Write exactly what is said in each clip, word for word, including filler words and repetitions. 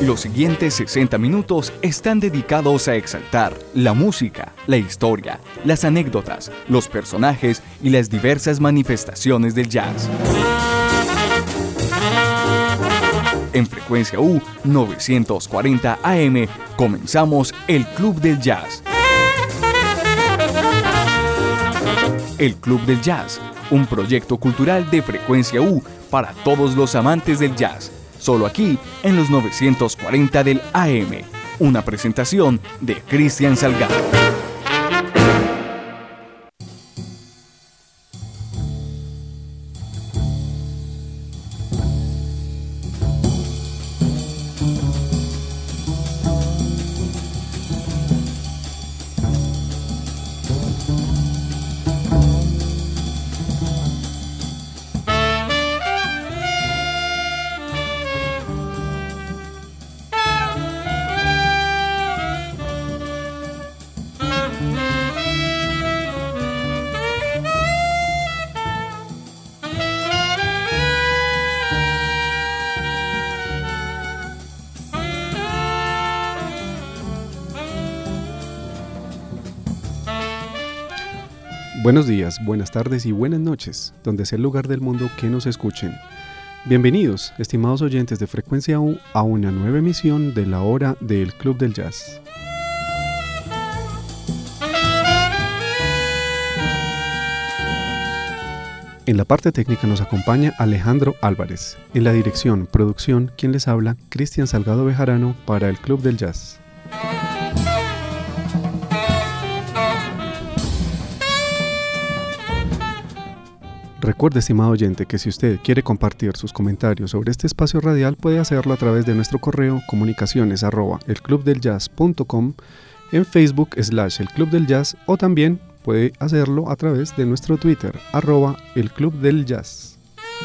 Los siguientes sesenta minutos están dedicados a exaltar la música, la historia, las anécdotas, los personajes y las diversas manifestaciones del jazz. En Frecuencia U novecientos cuarenta A M comenzamos el Club del Jazz. El Club del Jazz, un proyecto cultural de Frecuencia U para todos los amantes del jazz. Solo aquí en los novecientos cuarenta del A M. Una presentación de Cristian Salgado. Buenos días, buenas tardes y buenas noches, donde sea el lugar del mundo que nos escuchen. Bienvenidos, estimados oyentes de Frecuencia U, a una nueva emisión de la hora del Club del Jazz. En la parte técnica nos acompaña Alejandro Álvarez. En la dirección, producción, quien les habla, Cristian Salgado Bejarano para el Club del Jazz. Recuerde, estimado oyente, que si usted quiere compartir sus comentarios sobre este espacio radial, puede hacerlo a través de nuestro correo comunicaciones arroba elclubdeljazz punto com, en Facebook slash el Club del Jazz, o también puede hacerlo a través de nuestro Twitter arroba el Club del Jazz.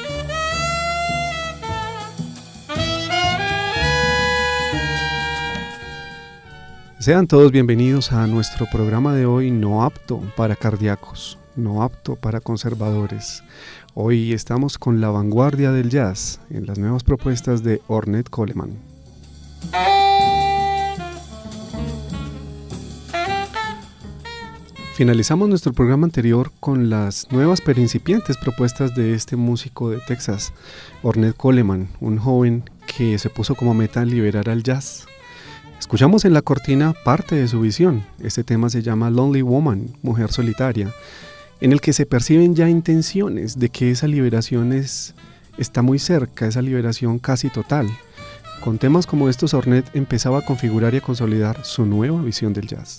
Sean todos bienvenidos a nuestro programa de hoy, no apto para cardíacos, no apto para conservadores. Hoy estamos con la vanguardia del jazz en las nuevas propuestas de Ornette Coleman. Finalizamos nuestro programa anterior con las nuevas pero incipientes propuestas de este músico de Texas, Ornette Coleman, un joven que se puso como meta liberar al jazz. Escuchamos en la cortina parte de su visión. Este tema se llama Lonely Woman, Mujer Solitaria, en el que se perciben ya intenciones de que esa liberación es, está muy cerca, esa liberación casi total. Con temas como estos, Ornette empezaba a configurar y a consolidar su nueva visión del jazz.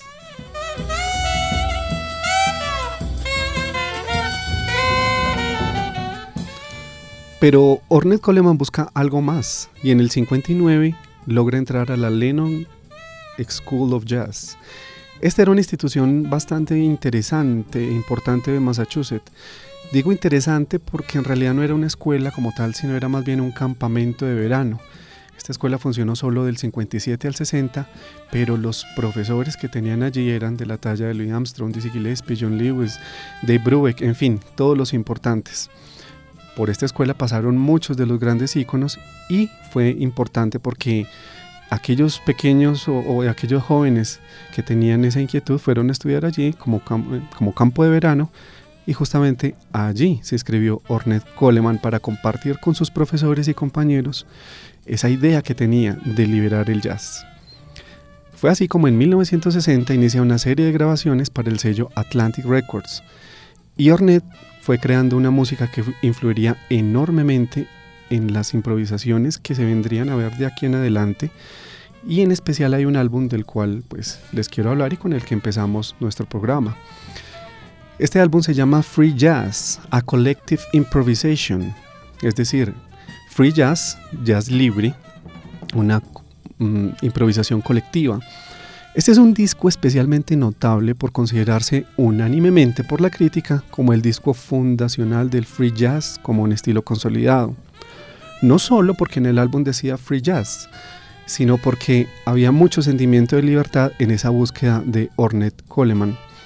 Pero Ornette Coleman busca algo más, y en el cincuenta y nueve logra entrar a la Lennon School of Jazz. Esta era una institución bastante interesante e importante de Massachusetts. Digo interesante porque en realidad no era una escuela como tal, sino era más bien un campamento de verano. Esta escuela funcionó solo del cincuenta y siete al sesenta, pero los profesores que tenían allí eran de la talla de Louis Armstrong, Dizzy Gillespie, John Lewis, Dave Brubeck, en fin, todos los importantes. Por esta escuela pasaron muchos de los grandes íconos y fue importante porque aquellos pequeños o, o aquellos jóvenes que tenían esa inquietud fueron a estudiar allí como, cam- como campo de verano, y justamente allí se inscribió Ornette Coleman para compartir con sus profesores y compañeros esa idea que tenía de liberar el jazz. Fue así como en mil novecientos sesenta inicia una serie de grabaciones para el sello Atlantic Records, y Ornette fue creando una música que influiría enormemente en las improvisaciones que se vendrían a ver de aquí en adelante, y en especial hay un álbum del cual pues les quiero hablar y con el que empezamos nuestro programa. Este álbum se llama Free Jazz, A Collective Improvisation, es decir, Free Jazz, jazz libre, una um, improvisación colectiva. Este es un disco especialmente notable por considerarse unánimemente por la crítica como el disco fundacional del free jazz como un estilo consolidado. No solo porque en el álbum decía free jazz, sino porque había mucho sentimiento de libertad en esa búsqueda de Ornette Coleman.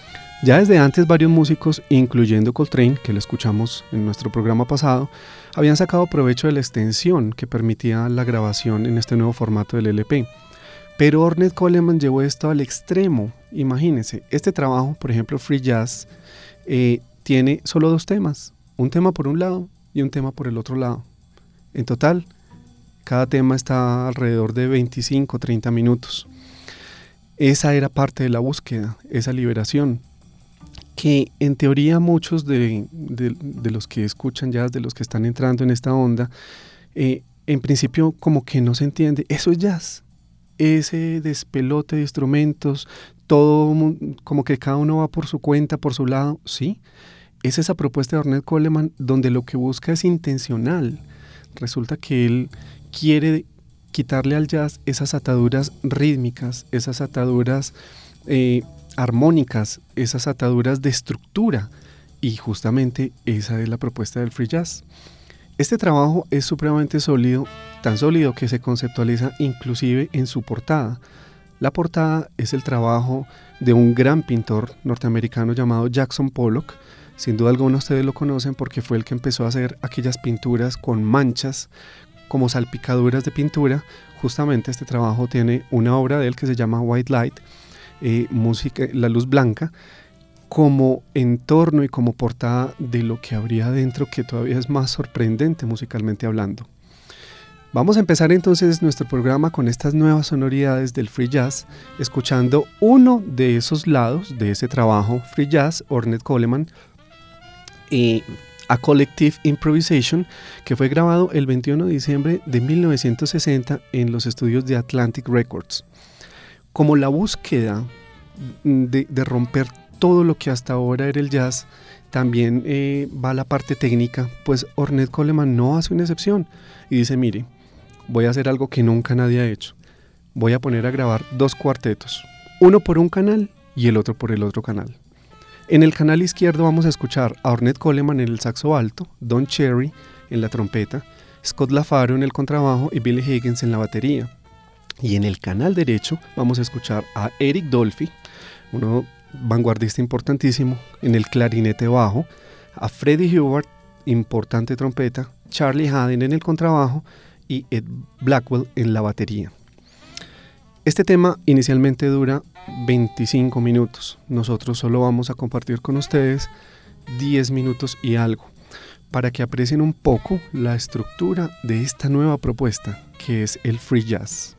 Ya desde antes varios músicos, incluyendo Coltrane, que lo escuchamos en nuestro programa pasado, habían sacado provecho de la extensión que permitía la grabación en este nuevo formato del L P. Pero Ornette Coleman llevó esto al extremo. Imagínense, este trabajo, por ejemplo, Free Jazz, eh, tiene solo dos temas. Un tema por un lado y un tema por el otro lado. En total, cada tema está alrededor de veinticinco a treinta minutos. Esa era parte de la búsqueda, esa liberación, que en teoría muchos de, de, de los que escuchan jazz, de los que están entrando en esta onda, eh, en principio como que no se entiende. Eso es jazz, ese despelote de instrumentos, todo como que cada uno va por su cuenta, por su lado. Sí, es esa propuesta de Ornette Coleman donde lo que busca es intencional. Resulta que él quiere quitarle al jazz esas ataduras rítmicas, esas ataduras eh, armónicas, esas ataduras de estructura, y justamente esa es la propuesta del free jazz. Este trabajo es supremamente sólido, tan sólido que se conceptualiza inclusive en su portada. La portada es el trabajo de un gran pintor norteamericano llamado Jackson Pollock. Sin duda alguna ustedes lo conocen porque fue el que empezó a hacer aquellas pinturas con manchas, como salpicaduras de pintura. Justamente este trabajo tiene una obra de él que se llama White Light, eh, música, la luz blanca, como entorno y como portada de lo que habría dentro, que todavía es más sorprendente musicalmente hablando. Vamos a empezar entonces nuestro programa con estas nuevas sonoridades del free jazz, escuchando uno de esos lados de ese trabajo free jazz, Ornette Coleman, eh, A Collective Improvisation, que fue grabado el veintiuno de diciembre de mil novecientos sesenta en los estudios de Atlantic Records. Como la búsqueda de, de romper todo lo que hasta ahora era el jazz, también eh, va la parte técnica, pues Ornette Coleman no hace una excepción y dice: mire, voy a hacer algo que nunca nadie ha hecho. Voy a poner a grabar dos cuartetos, uno por un canal y el otro por el otro canal. En el canal izquierdo vamos a escuchar a Ornette Coleman en el saxo alto, Don Cherry en la trompeta, Scott LaFaro en el contrabajo y Billy Higgins en la batería. Y en el canal derecho vamos a escuchar a Eric Dolphy, uno vanguardista importantísimo, en el clarinete bajo, a Freddie Hubbard, importante trompeta, Charlie Haden en el contrabajo y Ed Blackwell en la batería. Este tema inicialmente dura veinticinco minutos. Nosotros solo vamos a compartir con ustedes diez minutos y algo, para que aprecien un poco la estructura de esta nueva propuesta que es el free jazz.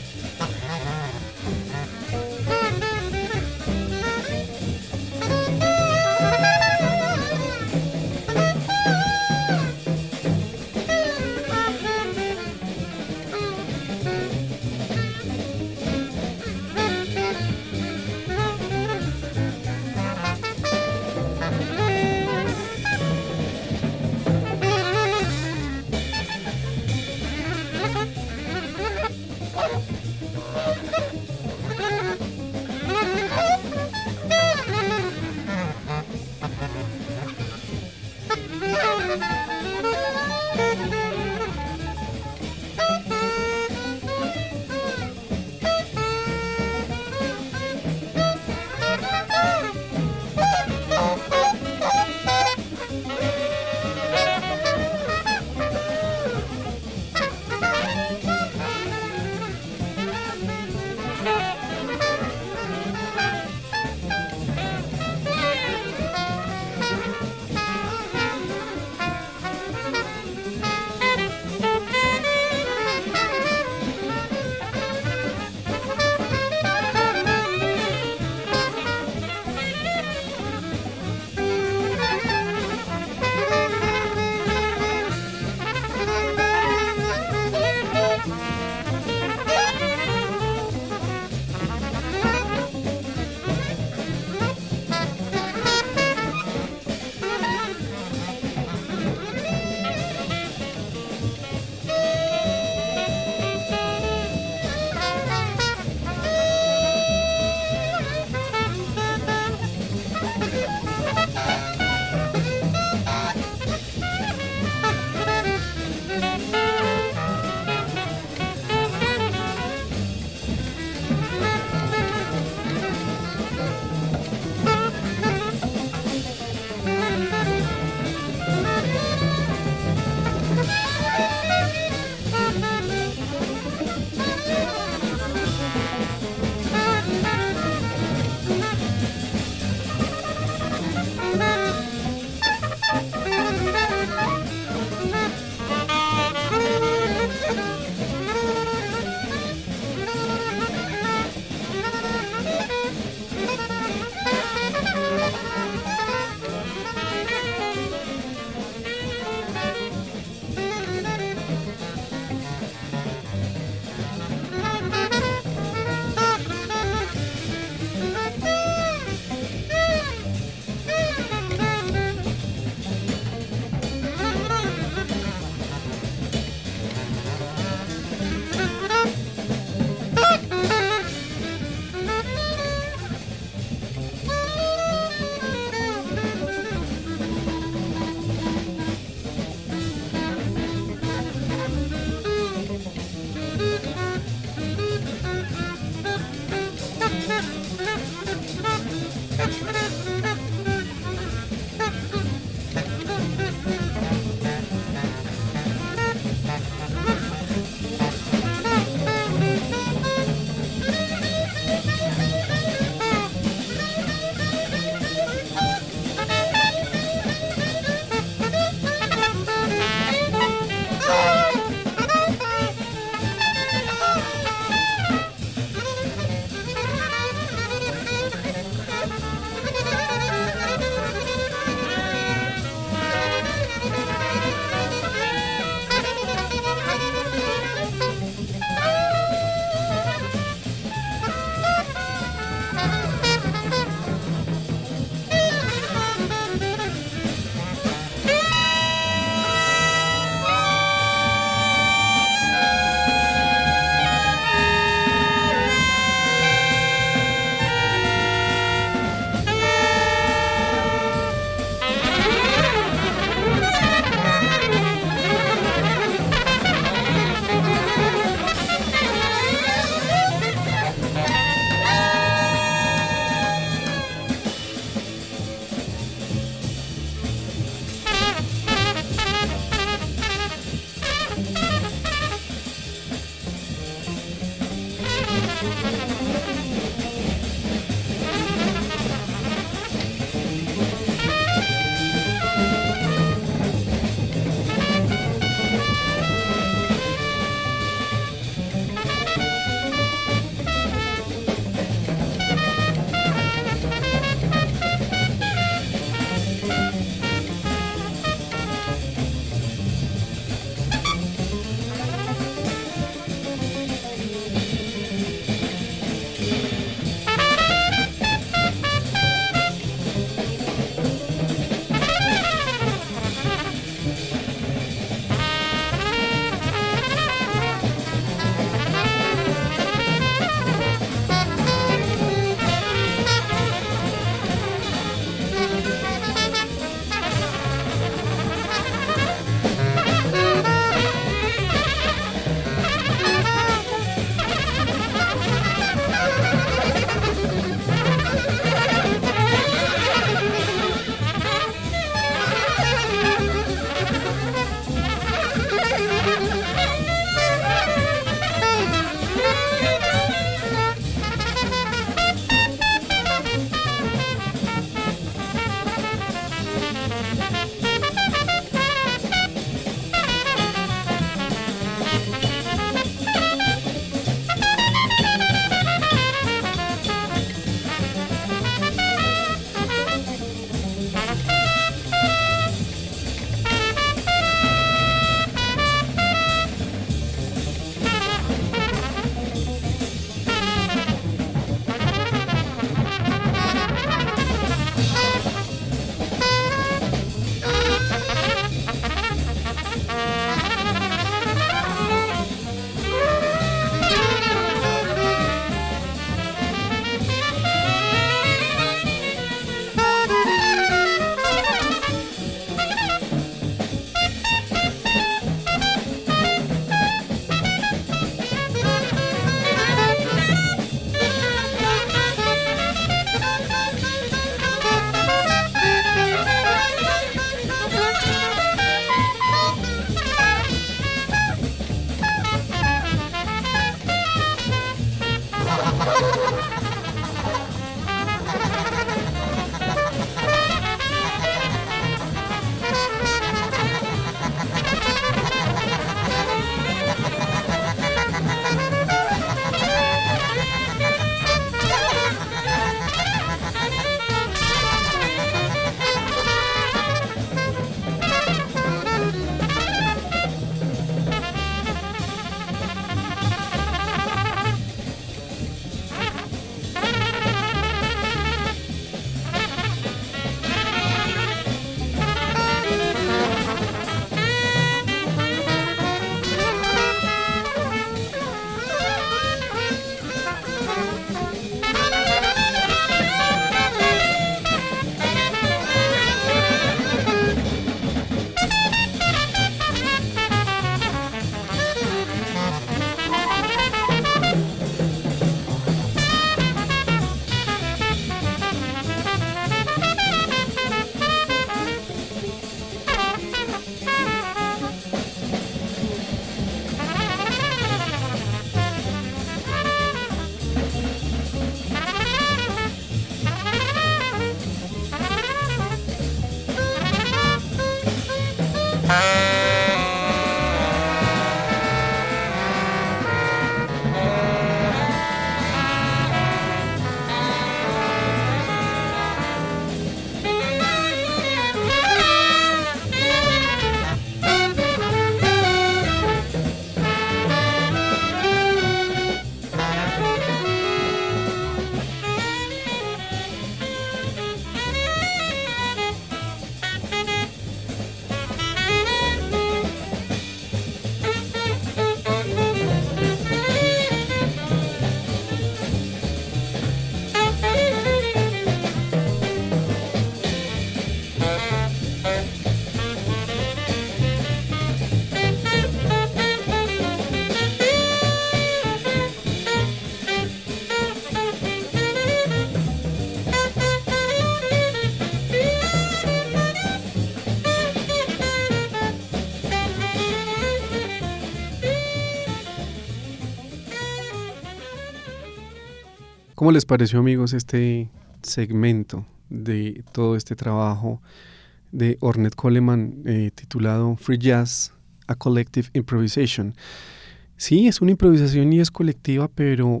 ¿Cómo les pareció, amigos, este segmento de todo este trabajo de Ornette Coleman eh, titulado Free Jazz, A Collective Improvisation? Sí, es una improvisación y es colectiva, pero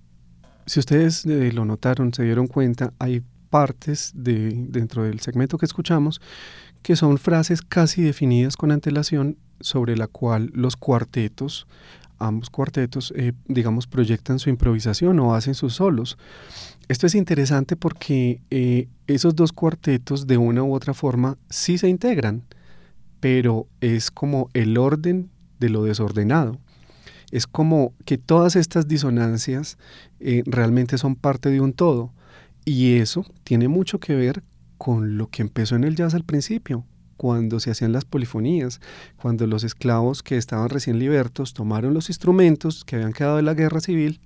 si ustedes eh, lo notaron, se dieron cuenta, hay partes de, dentro del segmento que escuchamos que son frases casi definidas con antelación sobre la cual los cuartetos, ambos cuartetos, eh, digamos, proyectan su improvisación o hacen sus solos. Esto es interesante porque eh, esos dos cuartetos de una u otra forma sí se integran, pero es como el orden de lo desordenado. Es como que todas estas disonancias eh, realmente son parte de un todo, y eso tiene mucho que ver con lo que empezó en el jazz al principio, cuando se hacían las polifonías, cuando los esclavos que estaban recién libertos tomaron los instrumentos que habían quedado de la guerra civil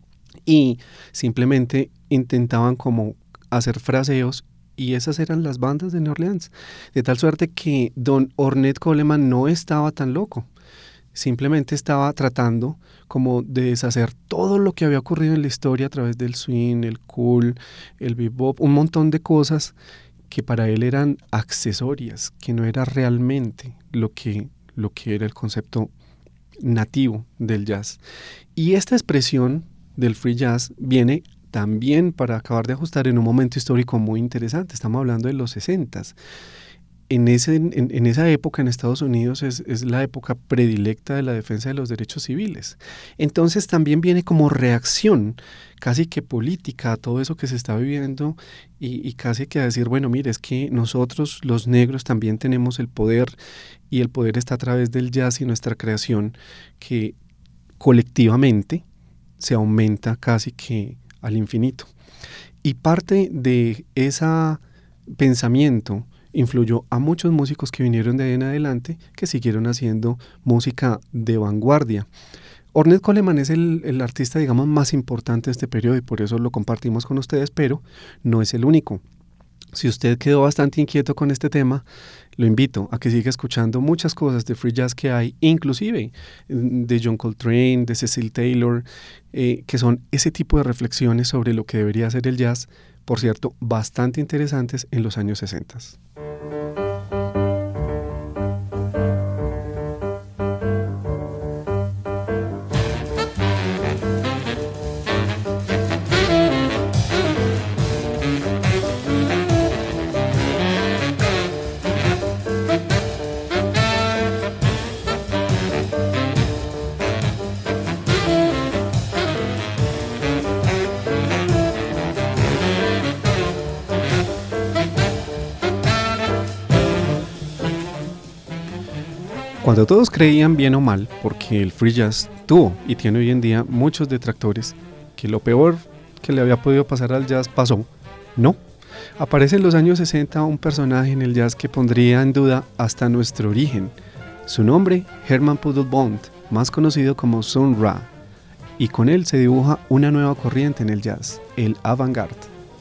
y simplemente intentaban como hacer fraseos, y esas eran las bandas de New Orleans, de tal suerte que don Ornette Coleman no estaba tan loco. Simplemente estaba tratando como de deshacer todo lo que había ocurrido en la historia a través del swing, el cool, el bebop, un montón de cosas que para él eran accesorias, que no era realmente lo que, lo que era el concepto nativo del jazz. Y esta expresión del free jazz viene también para acabar de ajustar en un momento histórico muy interesante. Estamos hablando de los sesentas. En, ese, en, en esa época en Estados Unidos es, es la época predilecta de la defensa de los derechos civiles. Entonces también viene como reacción casi que política a todo eso que se está viviendo y, y casi que a decir, bueno, mire, es que nosotros los negros también tenemos el poder, y el poder está a través del jazz y nuestra creación, que colectivamente se aumenta casi que al infinito. Y parte de ese pensamiento influyó a muchos músicos que vinieron de ahí en adelante, que siguieron haciendo música de vanguardia. Ornette Coleman es el, el artista, digamos, más importante de este periodo, y por eso lo compartimos con ustedes, pero no es el único. Si usted quedó bastante inquieto con este tema, lo invito a que siga escuchando muchas cosas de free jazz que hay, inclusive de John Coltrane, de Cecil Taylor, eh, que son ese tipo de reflexiones sobre lo que debería ser el jazz, por cierto, bastante interesantes en los años sesenta. Cuando todos creían, bien o mal, porque el free jazz tuvo y tiene hoy en día muchos detractores, que lo peor que le había podido pasar al jazz pasó, no. Aparece en los años sesenta un personaje en el jazz que pondría en duda hasta nuestro origen. Su nombre, Herman Puddle-Bond, más conocido como Sun Ra, y con él se dibuja una nueva corriente en el jazz, el avant-garde.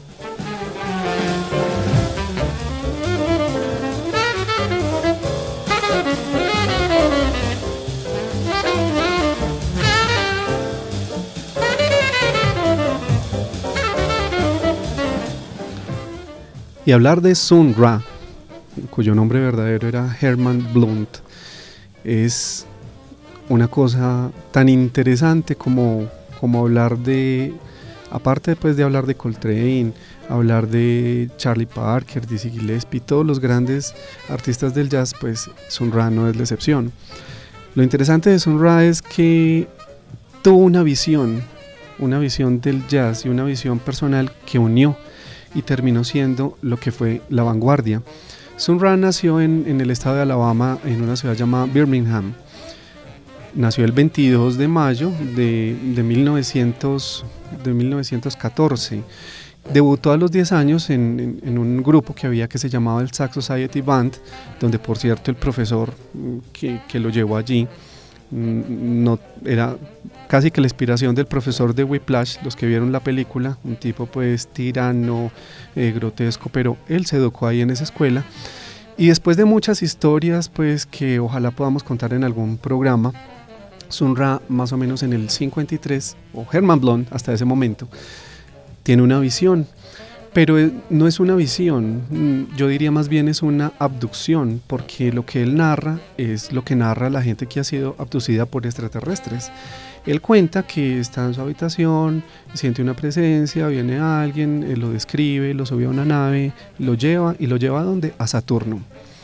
Y hablar de Sun Ra, cuyo nombre verdadero era Herman Blunt, es una cosa tan interesante como, como hablar de, aparte pues de hablar de Coltrane, hablar de Charlie Parker, Dizzy Gillespie, todos los grandes artistas del jazz, pues Sun Ra no es la excepción. Lo interesante de Sun Ra es que tuvo una visión, una visión del jazz y una visión personal que unió y terminó siendo lo que fue la vanguardia. Sun Ra nació en, en el estado de Alabama, en una ciudad llamada Birmingham. Nació el veintidós de mayo de, de, mil novecientos, de mil novecientos catorce. Debutó a los diez años en, en, en un grupo que había que se llamaba el Sax Society Band, donde por cierto el profesor que, que lo llevó allí no era casi que la inspiración del profesor de Whiplash, los que vieron la película, un tipo pues tirano, eh, grotesco, pero él se educó ahí en esa escuela. Y después de muchas historias pues que ojalá podamos contar en algún programa, Sun Ra más o menos en el cincuenta y tres, o Herman Blunt hasta ese momento, tiene una visión, pero no es una visión, yo diría más bien es una abducción, porque lo que él narra es lo que narra la gente que ha sido abducida por extraterrestres. Él cuenta que está en su habitación, siente una presencia, viene alguien, él lo describe, lo sube a una nave, lo lleva y lo lleva ¿a dónde? A Saturno.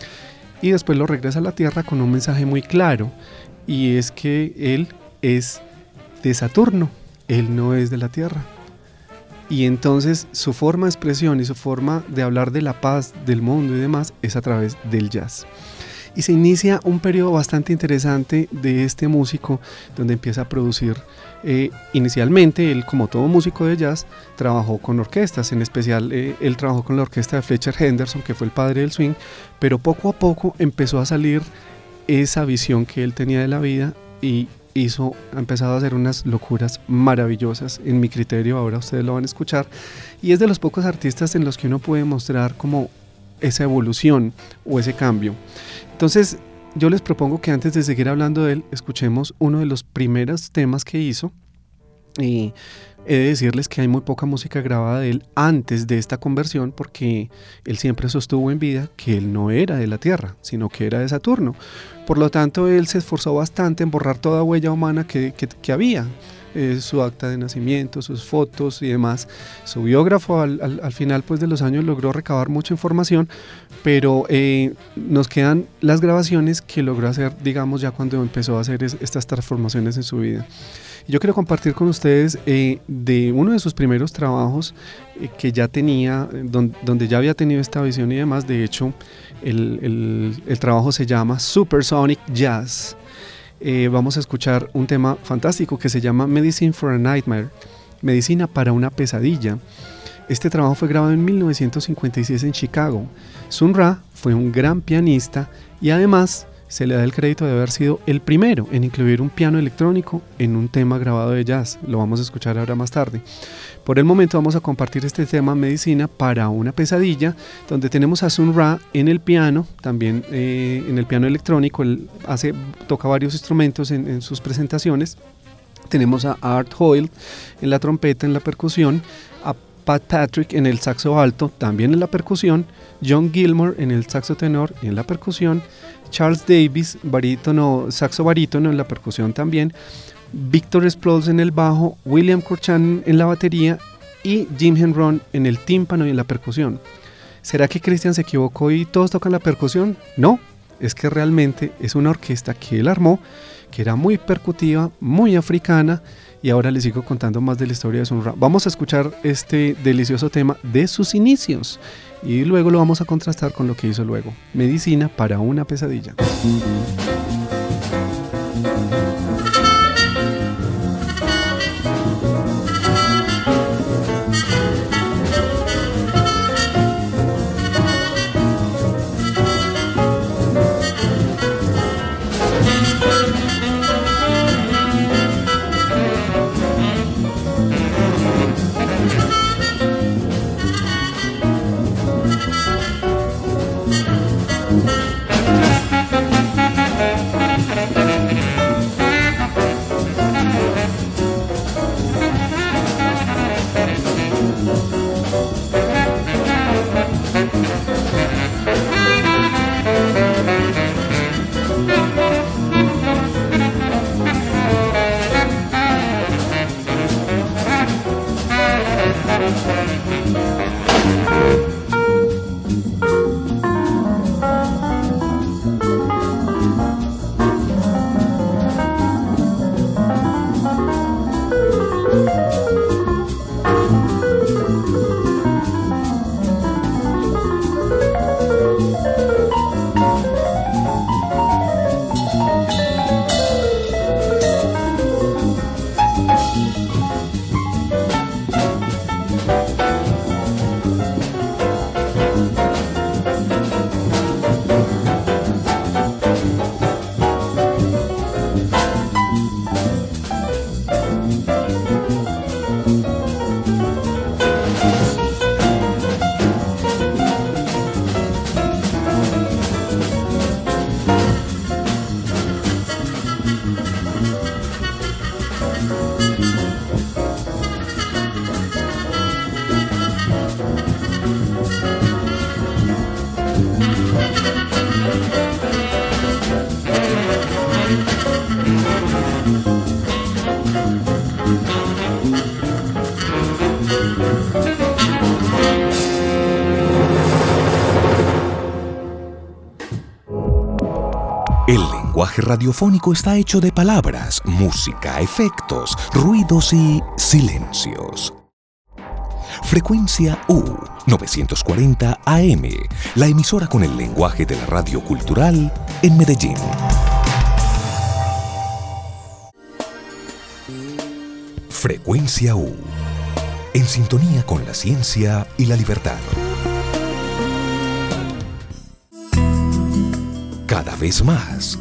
Y después lo regresa a la Tierra con un mensaje muy claro, y es que él es de Saturno, él no es de la Tierra. Y entonces su forma de expresión y su forma de hablar de la paz, del mundo y demás es a través del jazz. Y se inicia un periodo bastante interesante de este músico, donde empieza a producir. Eh, inicialmente, él, como todo músico de jazz, trabajó con orquestas, en especial eh, él trabajó con la orquesta de Fletcher Henderson, que fue el padre del swing, pero poco a poco empezó a salir esa visión que él tenía de la vida y hizo, ha empezado a hacer unas locuras maravillosas, en mi criterio, ahora ustedes lo van a escuchar, y es de los pocos artistas en los que uno puede mostrar como esa evolución o ese cambio. Entonces yo les propongo que antes de seguir hablando de él, escuchemos uno de los primeros temas que hizo, y he de decirles que hay muy poca música grabada de él antes de esta conversión, porque él siempre sostuvo en vida que él no era de la Tierra, sino que era de Saturno. Por lo tanto, él se esforzó bastante en borrar toda huella humana que, que, que había. Eh, su acta de nacimiento, sus fotos y demás. Su biógrafo al, al, al final pues, de los años logró recabar mucha información, pero eh, nos quedan las grabaciones que logró hacer, digamos, ya cuando empezó a hacer es, estas transformaciones en su vida. Yo quiero compartir con ustedes eh, de uno de sus primeros trabajos eh, que ya tenía, don, donde ya había tenido esta visión y demás. De hecho, el, el, el trabajo se llama Supersonic Jazz. Eh, vamos a escuchar un tema fantástico que se llama Medicine for a Nightmare, Medicina para una pesadilla. Este trabajo fue grabado en mil novecientos cincuenta y seis en Chicago. Sun Ra fue un gran pianista y además se le da el crédito de haber sido el primero en incluir un piano electrónico en un tema grabado de jazz. Lo vamos a escuchar ahora más tarde. Por el momento vamos a compartir este tema Medicina para una pesadilla, donde tenemos a Sun Ra en el piano, también eh, en el piano electrónico. Él hace, toca varios instrumentos en, en sus presentaciones. Tenemos a Art Hoyle en la trompeta, en la percusión, a Pat Patrick en el saxo alto, también en la percusión, John Gilmore en el saxo tenor y en la percusión, Charles Davis, barítono, saxo barítono en la percusión también, Victor Sprouls en el bajo, William Kurchan en la batería y Jim Henron en el tímpano y en la percusión. ¿Será que Christian se equivocó y todos tocan la percusión? No, es que realmente es una orquesta que él armó, que era muy percutiva, muy africana, y ahora les sigo contando más de la historia de Sun Ra. Vamos a escuchar este delicioso tema de sus inicios y luego lo vamos a contrastar con lo que hizo luego. Medicina para una pesadilla. El lenguaje radiofónico está hecho de palabras, música, efectos, ruidos y silencios. Frecuencia U novecientos cuarenta A M, la emisora con el lenguaje de la radio cultural en Medellín. Frecuencia U, en sintonía con la ciencia y la libertad. Cada vez más.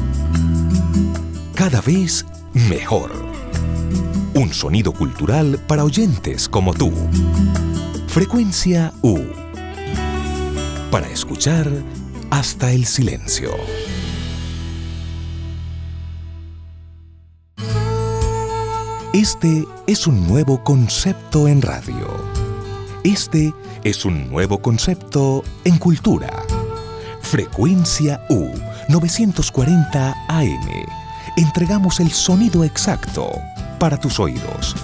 Cada vez mejor. Un sonido cultural para oyentes como tú. Frecuencia U. Para escuchar hasta el silencio. Este es un nuevo concepto en radio. Este es un nuevo concepto en cultura. Frecuencia U novecientos cuarenta A M. Entregamos el sonido exacto para tus oídos.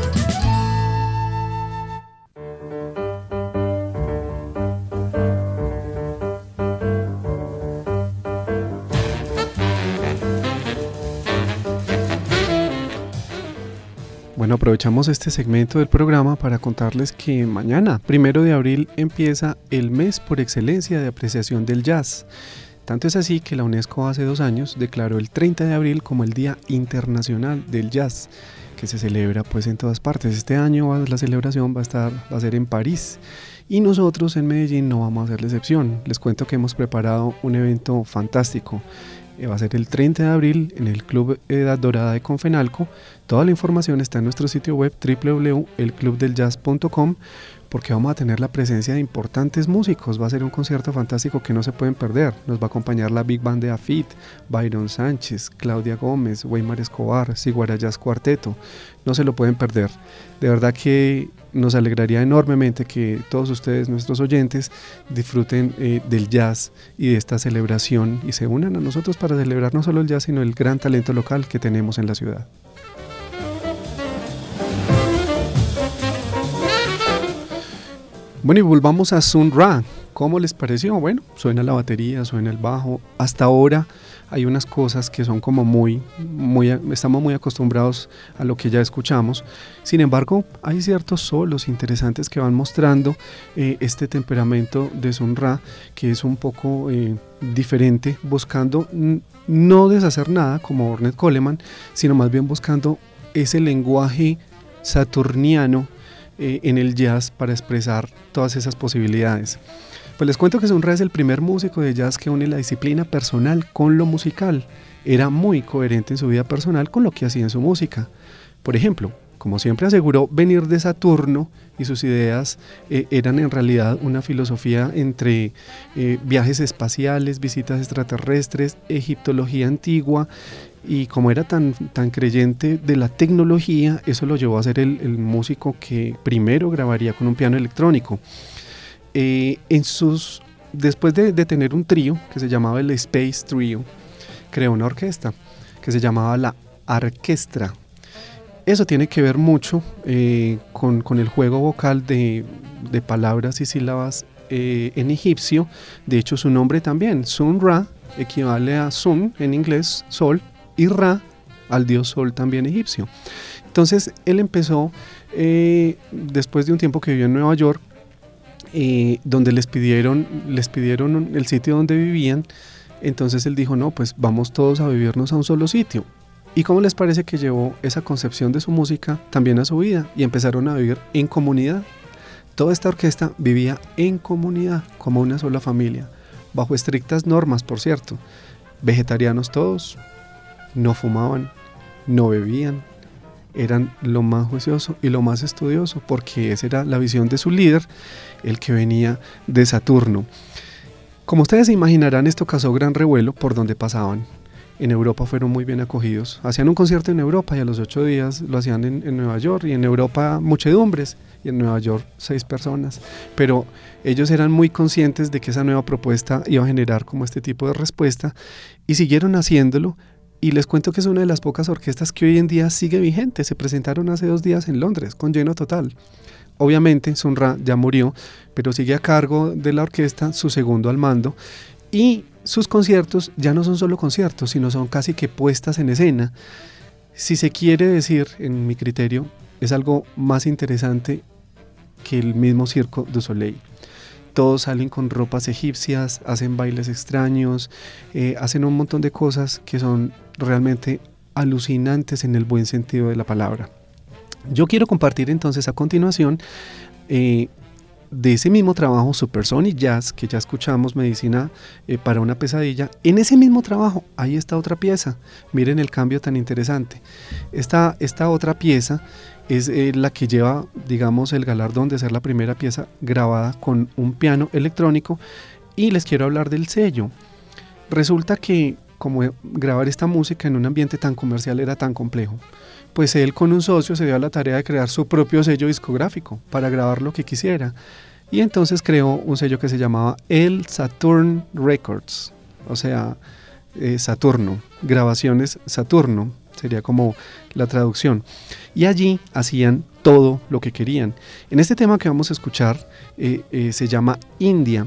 Bueno, aprovechamos este segmento del programa para contarles que mañana, primero de abril, empieza el mes por excelencia de apreciación del jazz. Tanto es así que la UNESCO hace dos años declaró el treinta de abril como el Día Internacional del Jazz, que se celebra pues en todas partes. Este año la celebración va a estar, va a ser en París, y nosotros en Medellín no vamos a hacer la excepción. Les cuento que hemos preparado un evento fantástico. Va a ser el treinta de abril en el Club Edad Dorada de Confenalco. Toda la información está en nuestro sitio web doble u doble u doble u punto el club del jazz punto com, porque vamos a tener la presencia de importantes músicos. Va a ser un concierto fantástico que no se pueden perder. Nos va a acompañar la Big Band de Afit, Byron Sánchez, Claudia Gómez, Weimar Escobar, Siguara Jazz Cuarteto. No se lo pueden perder. De verdad que nos alegraría enormemente que todos ustedes, nuestros oyentes, disfruten eh, del jazz y de esta celebración y se unan a nosotros para celebrar no solo el jazz, sino el gran talento local que tenemos en la ciudad. Bueno, y volvamos a Sun Ra. ¿Cómo les pareció? Bueno, suena la batería, suena el bajo. Hasta ahora hay unas cosas que son como muy, muy, estamos muy acostumbrados a lo que ya escuchamos. Sin embargo, hay ciertos solos interesantes que van mostrando eh, este temperamento de Sun Ra, que es un poco eh, diferente, buscando n- no deshacer nada como Ornette Coleman, sino más bien buscando ese lenguaje saturniano eh, en el jazz para expresar todas esas posibilidades. Pues les cuento que Sun Ra es el primer músico de jazz que une la disciplina personal con lo musical. Era muy coherente en su vida personal con lo que hacía en su música. Por ejemplo, como siempre aseguró venir de Saturno, y sus ideas eh, eran en realidad una filosofía entre eh, viajes espaciales, visitas extraterrestres, egiptología antigua, y como era tan, tan creyente de la tecnología, eso lo llevó a ser el, el músico que primero grabaría con un piano electrónico. Eh, en sus, después de, de tener un trío que se llamaba el Space Trio, creó una orquesta que se llamaba la Arquestra. Eso tiene que ver mucho eh, con, con el juego vocal de, de palabras y sílabas eh, en egipcio. De hecho, su nombre también, Sun Ra, equivale a Sun en inglés, sol, y Ra al dios sol también egipcio. Entonces él empezó eh, después de un tiempo que vivió en Nueva York, eh, donde les pidieron, les pidieron el sitio donde vivían. Entonces él dijo, no, pues vamos todos a vivirnos a un solo sitio. ¿Y cómo les parece que llevó esa concepción de su música también a su vida? Y empezaron a vivir en comunidad. Toda esta orquesta vivía en comunidad, como una sola familia, bajo estrictas normas, por cierto. Vegetarianos todos, no fumaban, no bebían, eran lo más juicioso y lo más estudioso, porque esa era la visión de su líder, el que venía de Saturno. Como ustedes se imaginarán, esto causó gran revuelo por donde pasaban. en Europa fueron muy bien acogidos. Hacían un concierto en Europa y a los ocho días lo hacían en, en Nueva York, y en Europa muchedumbres, y en Nueva York seis personas. Pero ellos eran muy conscientes de que esa nueva propuesta iba a generar como este tipo de respuesta, y siguieron haciéndolo. Y les cuento que es una de las pocas orquestas que hoy en día sigue vigente. Se presentaron hace dos días en Londres con lleno total. Obviamente Sun Ra ya murió, pero sigue a cargo de la orquesta, su segundo al mando, y sus conciertos ya no son solo conciertos, sino son casi que puestas en escena. Si se quiere decir, en mi criterio, es algo más interesante que el mismo Cirque du Soleil. Todos salen con ropas egipcias, hacen bailes extraños, eh, hacen un montón de cosas que son realmente alucinantes en el buen sentido de la palabra. Yo quiero compartir entonces a continuación eh, de ese mismo trabajo, Supersonic Jazz, que ya escuchamos, Medicina eh, para una pesadilla. En ese mismo trabajo, ahí está otra pieza. Miren el cambio tan interesante. Esta, esta otra pieza es eh, la que lleva, digamos, el galardón de ser la primera pieza grabada con un piano electrónico, y les quiero hablar del sello. Resulta que como grabar esta música en un ambiente tan comercial era tan complejo, pues él con un socio se dio a la tarea de crear su propio sello discográfico para grabar lo que quisiera, y entonces creó un sello que se llamaba El Saturn Records, o sea, eh, Saturno, Grabaciones Saturno, sería como la traducción, y allí hacían todo lo que querían. En este tema que vamos a escuchar eh, eh, se llama India.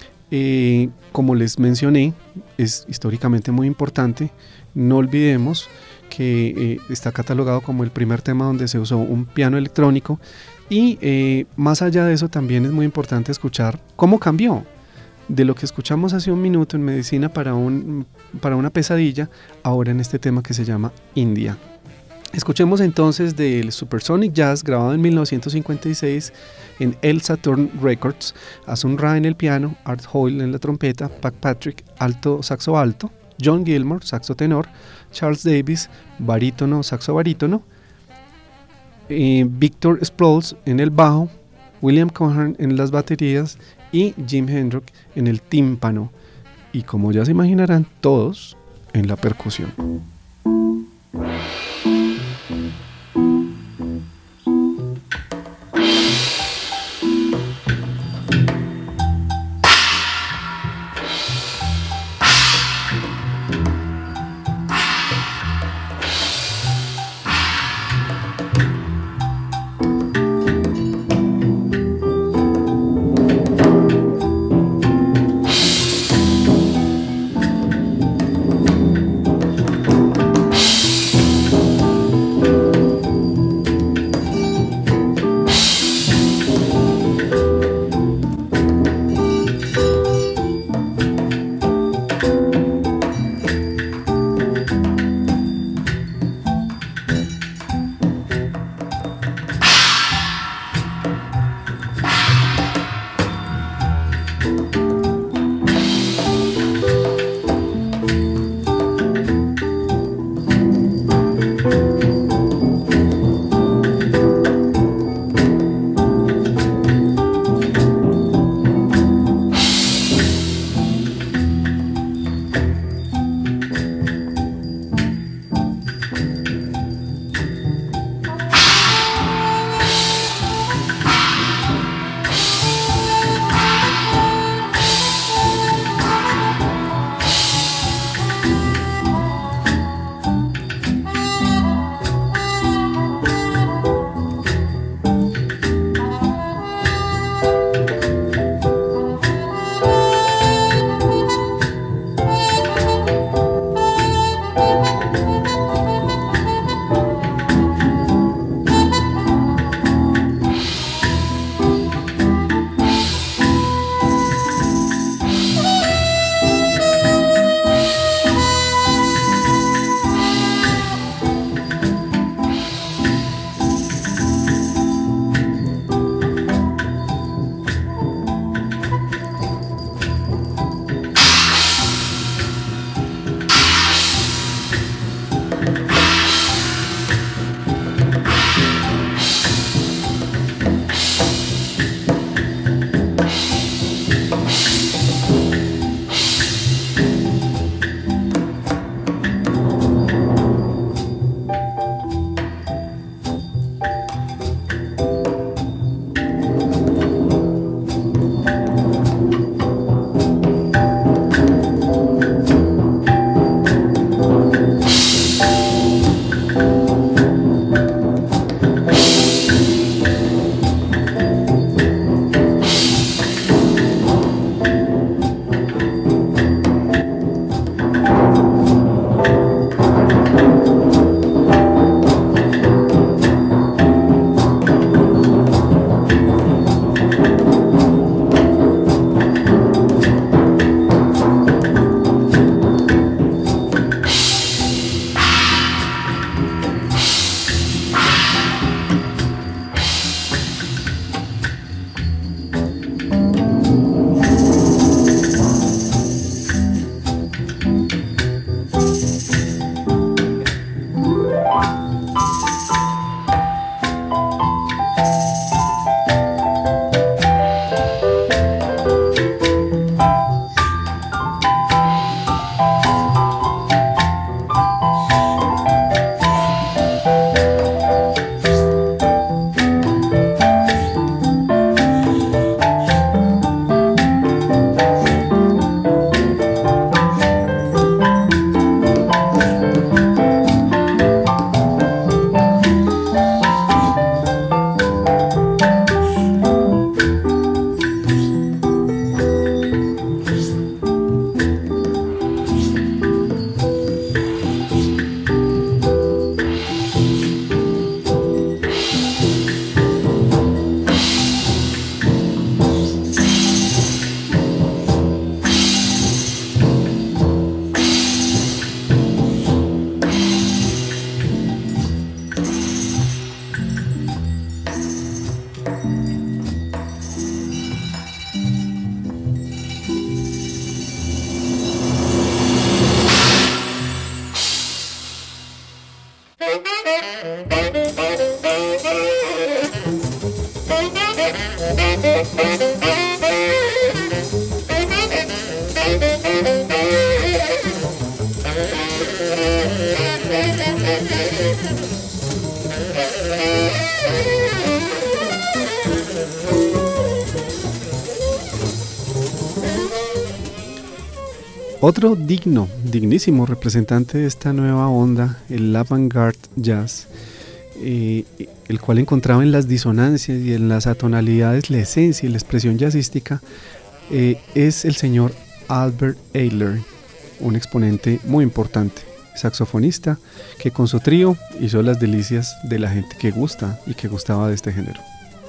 Eh, como les mencioné, es históricamente muy importante. No olvidemos que eh, está catalogado como el primer tema donde se usó un piano electrónico, y eh, más allá de eso también es muy importante escuchar cómo cambió de lo que escuchamos hace un minuto en Medicina para, un, para una pesadilla, ahora en este tema que se llama India. Escuchemos entonces del Supersonic Jazz, grabado en mil novecientos cincuenta y seis en El Saturn Records, a Sun Ra en el piano, Art Hoyle en la trompeta, Pat Patrick alto saxo alto, John Gilmore saxo tenor, Charles Davis barítono saxo barítono, eh, Victor Sproles en el bajo, William Cohan en las baterías y Jim Hendrick en el tímpano, y como ya se imaginarán, todos en la percusión. Otro digno, dignísimo representante de esta nueva onda, el avant-garde jazz, eh, el cual encontraba en las disonancias y en las atonalidades la esencia y la expresión jazzística, eh, es el señor Albert Ayler, un exponente muy importante, saxofonista, que con su trío hizo las delicias de la gente que gusta y que gustaba de este género.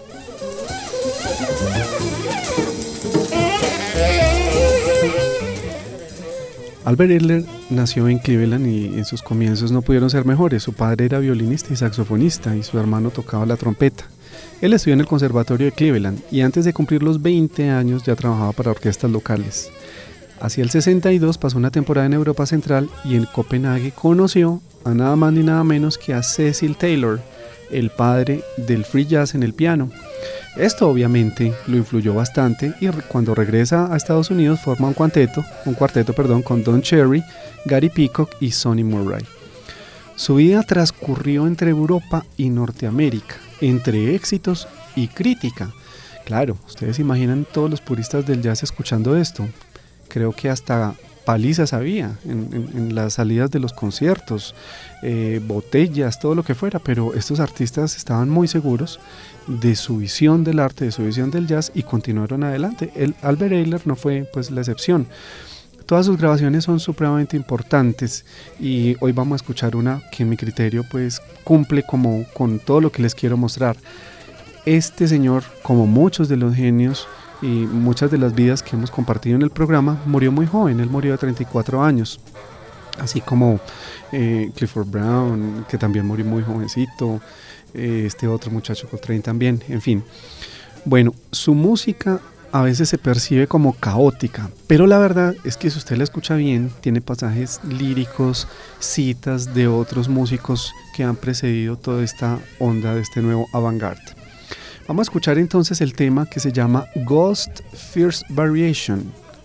Albert Ayler nació en Cleveland y en sus comienzos no pudieron ser mejores. Su padre era violinista y saxofonista y su hermano tocaba la trompeta. Él estudió en el Conservatorio de Cleveland y antes de cumplir los veinte años ya trabajaba para orquestas locales. Hacia el sesenta y dos pasó una temporada en Europa Central y en Copenhague conoció a nada más ni nada menos que a Cecil Taylor, el padre del free jazz en el piano. Esto obviamente lo influyó bastante y cuando regresa a Estados Unidos forma un cuarteto, un cuarteto perdón, con Don Cherry, Gary Peacock y Sonny Murray. Su vida transcurrió entre Europa y Norteamérica, entre éxitos y crítica. Claro, ustedes imaginan todos los puristas del jazz escuchando esto. Creo que hasta palizas había en, en, en las salidas de los conciertos, eh, botellas, todo lo que fuera, pero estos artistas estaban muy seguros de su visión del arte, de su visión del jazz y continuaron adelante. El Albert Ayler no fue pues la excepción. Todas sus grabaciones son supremamente importantes y hoy vamos a escuchar una que en mi criterio pues cumple como con todo lo que les quiero mostrar. Este señor, como muchos de los genios y muchas de las vidas que hemos compartido en el programa, murió muy joven. Él murió de treinta y cuatro años, así como eh, Clifford Brown, que también murió muy jovencito, eh, este otro muchacho Coltrane también, en fin. Bueno, su música a veces se percibe como caótica, pero la verdad es que si usted la escucha bien, tiene pasajes líricos, citas de otros músicos que han precedido toda esta onda de este nuevo avant-garde. Vamos a escuchar entonces el tema que se llama Ghost First Variation,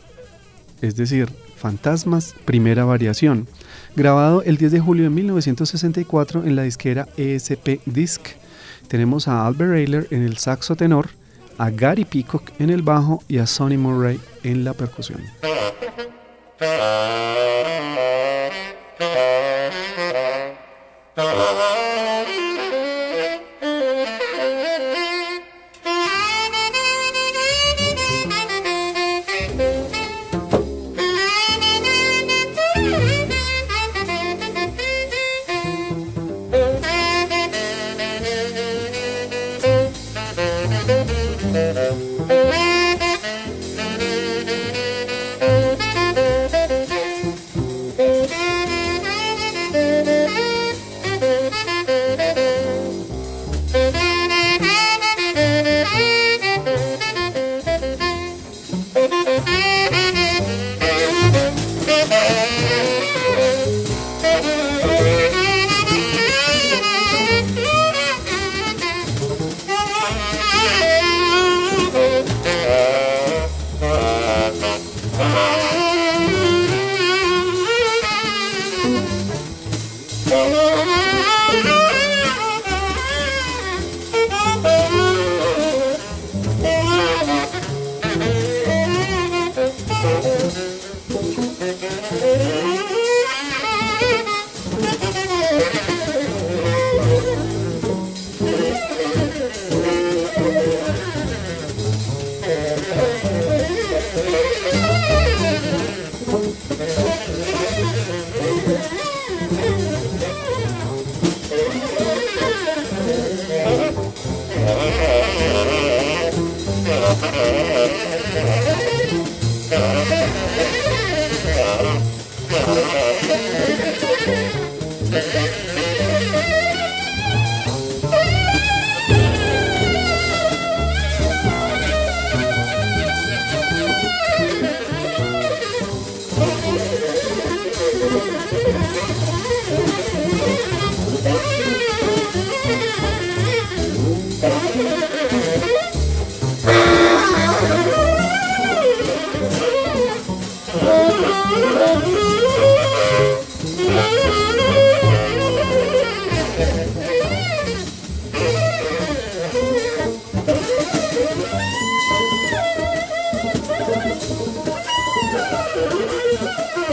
es decir, Fantasmas Primera Variación, grabado el diez de julio de mil novecientos sesenta y cuatro en la disquera E S P Disc. Tenemos a Albert Ayler en el saxo tenor, a Gary Peacock en el bajo y a Sonny Murray en la percusión.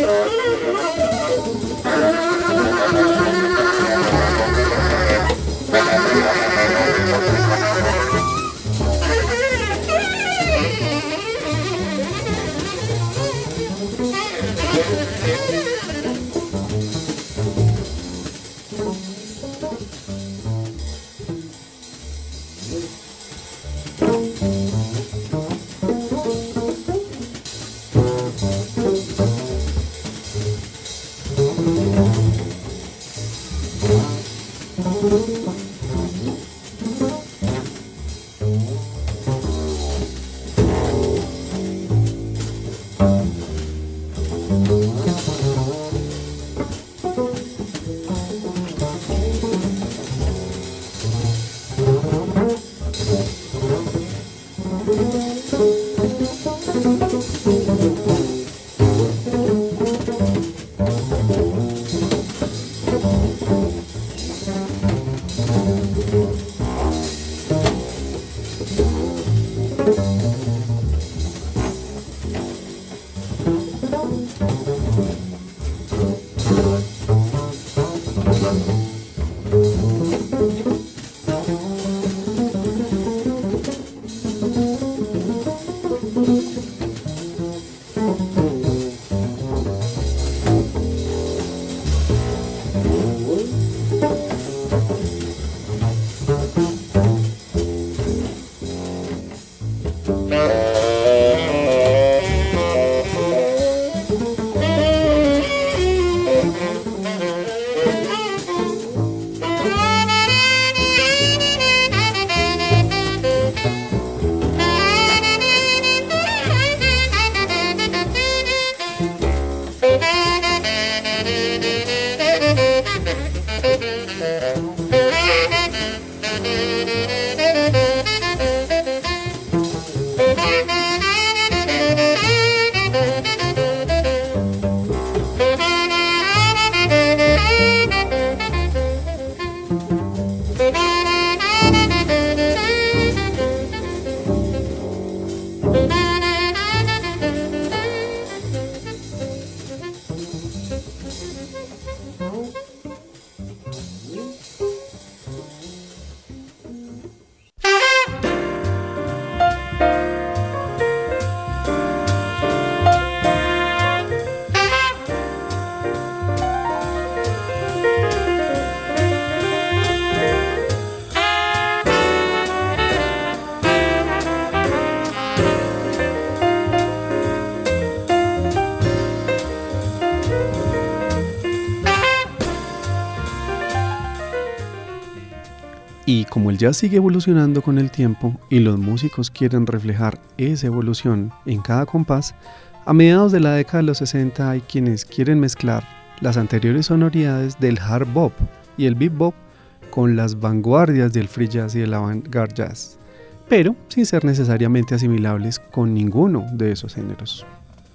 Y como el jazz sigue evolucionando con el tiempo y los músicos quieren reflejar esa evolución en cada compás, a mediados de la década de los sesenta hay quienes quieren mezclar las anteriores sonoridades del hard bop y el bebop con las vanguardias del free jazz y el avant-garde jazz, pero sin ser necesariamente asimilables con ninguno de esos géneros.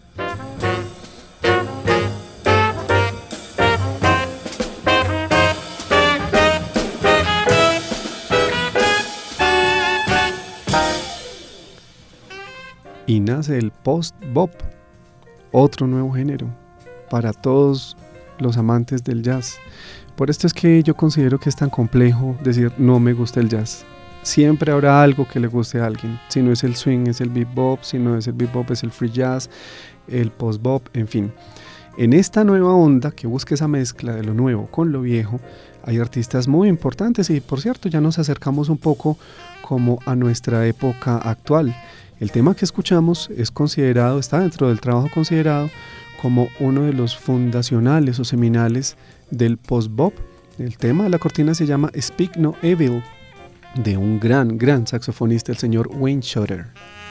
Y nace el post-bop, otro nuevo género para todos los amantes del jazz. Por esto es que yo considero que es tan complejo decir no me gusta el jazz. Siempre habrá algo que le guste a alguien. Si no es el swing, es el bebop. Si no es el bebop, es el free jazz, el post-bop, en fin. En esta nueva onda que busca esa mezcla de lo nuevo con lo viejo, hay artistas muy importantes y, por cierto, ya nos acercamos un poco como a nuestra época actual. El tema que escuchamos es considerado, está dentro del trabajo considerado como uno de los fundacionales o seminales del post-bop. El tema de la cortina se llama Speak No Evil, de un gran, gran saxofonista, el señor Wayne Shorter.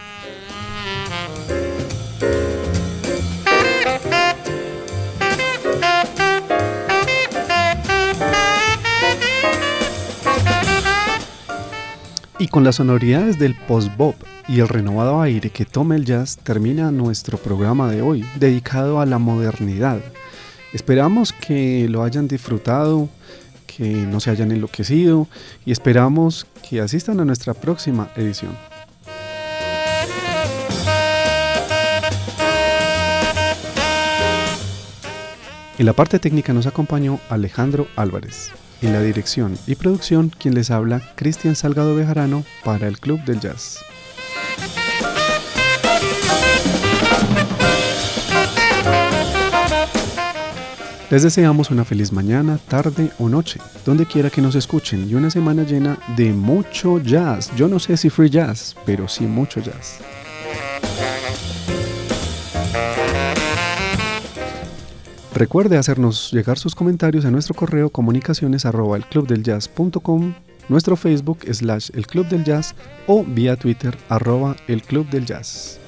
Y con las sonoridades del post-bop y el renovado aire que toma el jazz, termina nuestro programa de hoy, dedicado a la modernidad. Esperamos que lo hayan disfrutado, que no se hayan enloquecido y esperamos que asistan a nuestra próxima edición. En la parte técnica nos acompañó Alejandro Álvarez. En la dirección y producción, quien les habla, Cristian Salgado Bejarano para el Club del Jazz. Les deseamos una feliz mañana, tarde o noche, donde quiera que nos escuchen, y una semana llena de mucho jazz. Yo no sé si free jazz, pero sí mucho jazz. Recuerde hacernos llegar sus comentarios a nuestro correo comunicaciones arroba elclubdeljazz punto com, nuestro Facebook slash el Club del Jazz o vía Twitter arroba el Club del Jazz.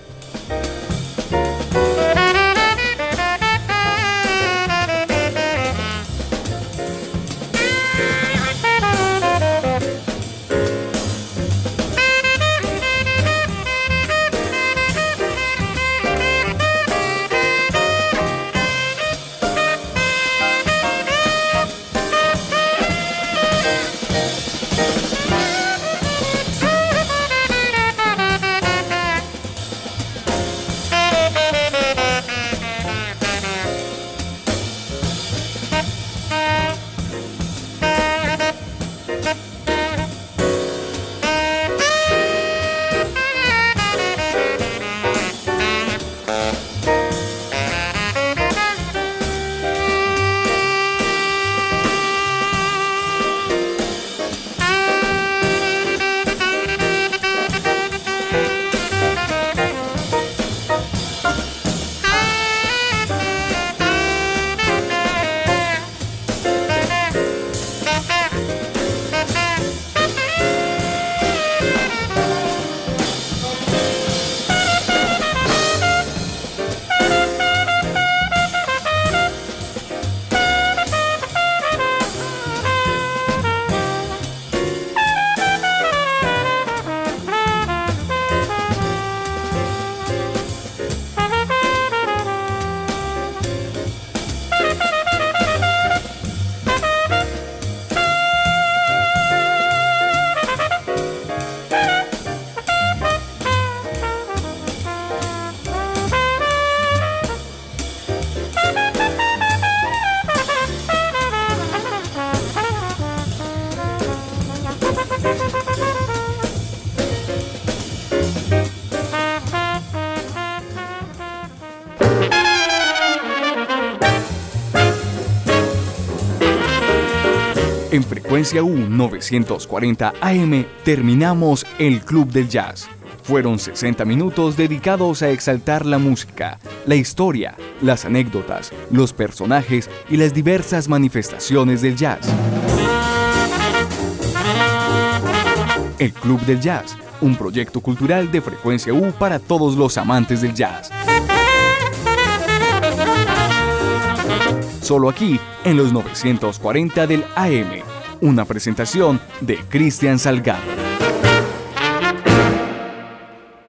En Frecuencia U novecientos cuarenta A M terminamos el Club del Jazz. Fueron sesenta minutos dedicados a exaltar la música, la historia, las anécdotas, los personajes y las diversas manifestaciones del jazz. El Club del Jazz, un proyecto cultural de Frecuencia U para todos los amantes del jazz. Solo aquí, en los novecientos cuarenta del A M. Una presentación de Cristian Salgado.